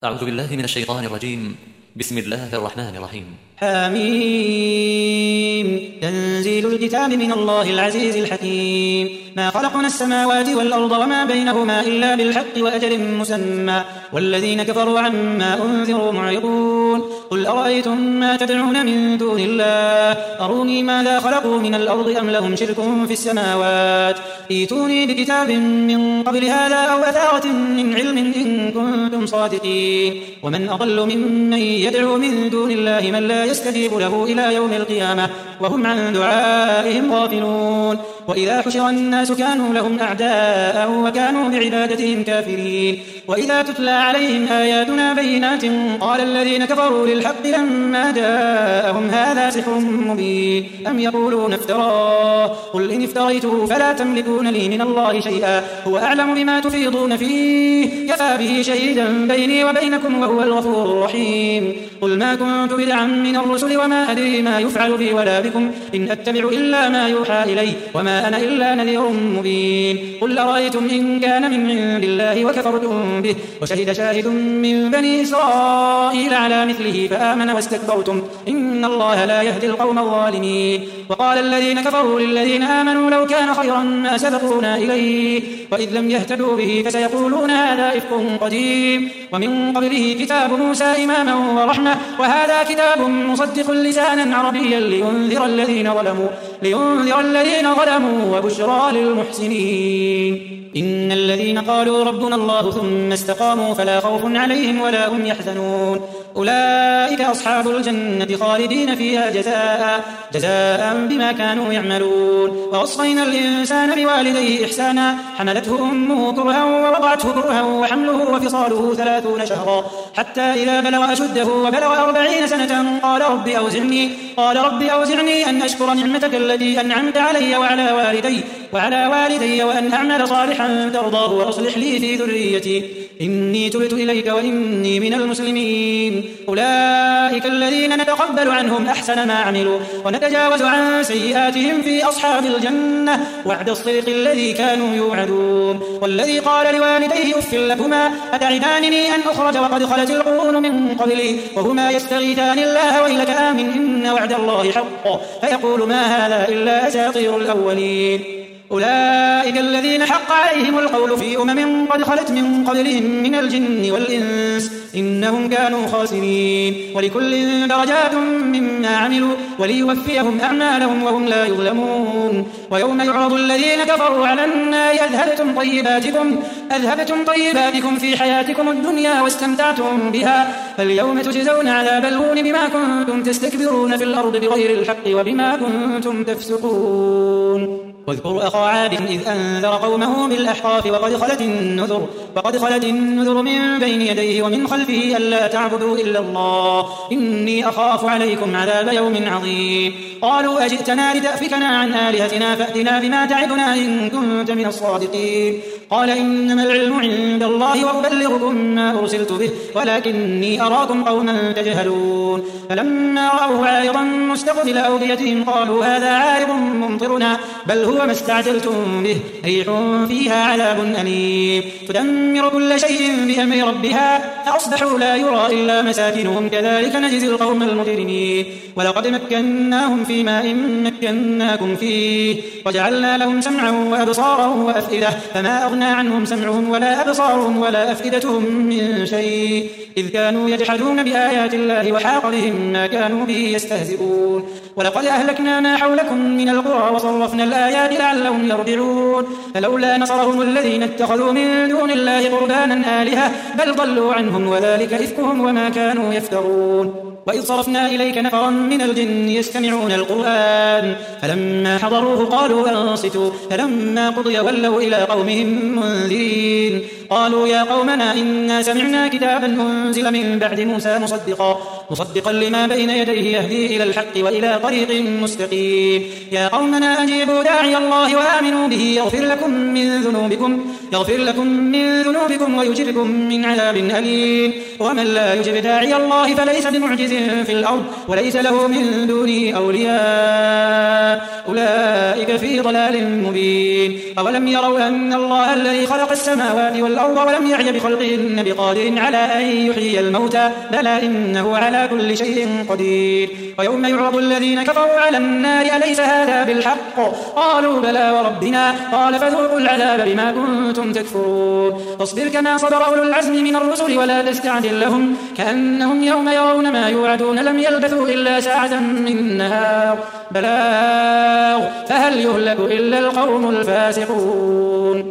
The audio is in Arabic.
أعوذ بالله من الشيطان الرجيم. بسم الله الرحمن الرحيم. حميم. تنزيل الكتاب من الله العزيز الحكيم. ما خلقنا السماوات والأرض وما بينهما إلا بالحق وأجل مسمى والذين كفروا عما أنذروا معرضون. قل أرأيتم ما تدعون من دون الله أروني ماذا خلقوا من الأرض أم لهم شرك في السماوات ائتوني بكتاب من قبل هذا أو أثارة من علم إن كنتم صادقين. ومن أضل ممن يدعو من دون الله من لا يستجيب له إلى يوم القيامة وهم عن دعائهم غافلون. وإذا حشر الناس كانوا لهم أعداء وكانوا بعبادتهم كافرين. وإذا تتلى عليهم آياتنا بينات قال الذين كفروا للحق لما جاءهم هذا سحر مبين أم يقولون افتراه قل إن افتريته فلا تملكون لي من الله شيئا هو أعلم بما تفيضون فيه كفى به شهيدا بيني وبينكم وهو الغفور الرحيم. قل ما كنت بدعا من الرسل وما أدري ما يفعل بي ولا بكم إن أتبع إلا ما يوحى إلي وما أنا إلا نذير مبين. قل أرأيتم إن كان من عند الله وكفرتم به وشهد شاهد من بني إسرائيل على مثله فآمن واستكبرتم إن الله لا يهدي القوم الظالمين. وقال الذين كفروا للذين آمنوا لو كان خيرا ما سبقونا إليه وإذ لم يهتدوا به فسيقولون هذا إفك قديم ومن قبله كتاب موسى إماما ورحمة وهذا كتاب مصدق لسانا عربيا لينذر الذين ظلموا وبشرى للمحسنين. إن الذين قالوا ربنا الله ثم استقاموا فلا خوف عليهم ولا هم يحزنون أولئك أصحاب الجنة خالدين فيها جزاء بما كانوا يعملون. ووصينا الإنسان بوالديه إحسانا حملته أمه كرها ووضعته كرها وحمله وفصاله 30 شهرا حتى إذا بلغ أشده وبلغ 40 سنة قال رب أوزعني أن أشكر نعمتك التي أنعمت علي وعلى والدي وأن أعمل صالحا ترضاه وأصلح لي في ذريتي إني تبت إليك وإني من المسلمين. أولئك الذين نتقبل عنهم أحسن ما عملوا ونتجاوز عن سيئاتهم في أصحاب الجنة وعد الصدق الذي كانوا يوعدون. والذي قال لوالديه أف لكما أتعدانني أن أخرج وقد خلت القرون من قبلي وهما يستغيثان الله ويلك آمن إن وعد الله حق فيقول ما هذا إلا أساطير الأولين. أولئك الذين حق عليهم القول في أمم قد خلت من قبلهم من الجن والإنس إنهم كانوا خاسرين. ولكل درجات مما عملوا وليوفيهم أعمالهم وهم لا يظلمون. ويوم يعرض الذين كفروا على النار أذهبتم طيباتكم في حياتكم الدنيا واستمتعتم بها فاليوم تجزون عذاب الهون بما كنتم تستكبرون في الأرض بغير الحق وبما كنتم تفسقون. واذكر أخا عاد إذ أنذر قومه بالأحقاف وقد خلت النذر من بين يديه ومن خلفه ألا تعبدوا إلا الله إني أخاف عليكم عذاب يوم عظيم. قالوا أجئتنا لتأفكنا عن آلهتنا فأتنا بما تعدنا إن كنت من الصادقين. قال إنما العلم عند الله وأبلغكم ما أرسلت به ولكني أراكم قوما تجهلون. فلما رأوه عارضا مستقبل أوديتهم قالوا هذا عارض ممطرنا بل هو ما استعجلتم به ريح فيها عذاب أليم تدمر كل شيء بأمر ربها فأصبحوا لا يرى إلا مساكنهم كذلك نجزي القوم المجرمين. ولقد مكناهم في ماء مكناكم فيه وجعلنا لهم سمعا وأبصارا وأفئدة فما أغنى عنهم سمعهم ولا أبصارهم ولا أفئدتهم من شيء إذ كانوا يجحدون بآيات الله وحاق بهم ما كانوا به يستهزئون. ولقد أهلكنا ما حولكم من القرى وصرفنا الآيات لعلهم يرجعون. فلولا نصرهم الذين اتخذوا من دون الله قربانا آلهة بل ضلوا عنهم وذلك إفكهم وما كانوا يفترون. وإذ صرفنا إليك نفرا من الجن يستمعون القرآن فلما حضروه قالوا أنصتوا فلما قضي ولوا إلى قومهم منذرين. قالوا يا قومنا إنا سمعنا كتابا أنزل من بعد موسى مصدقا لما بين يديه يهدي إلى الحق وإلى طريق مستقيم. يا قومنا أجيبوا داعي الله وآمنوا به يغفر لكم من ذنوبكم ويجركم من عذاب أليم. ومن لا يجب داعي الله فليس بمعجز في الأرض وليس له من دونه أولياء أولئك في ضلال مبين. أولم يروا أن الله الذي خلق السماوات والأرض الأرض ولم يعي بخلقهن بقادر على أن يحيي الموتى بلى إنه على كل شيء قدير ويوم يعرض الذين كفروا على النار أليس هذا بالحق قالوا بلى وربنا قال فذوقوا العذاب بما كنتم تكفرون فاصبر كما صبر أولو العزم من الرسل ولا تستعجل لهم كأنهم يوم يرون ما يوعدون لم يلبثوا إلا ساعة من نهار بلاغ فهل يهلك إلا القوم الفاسقون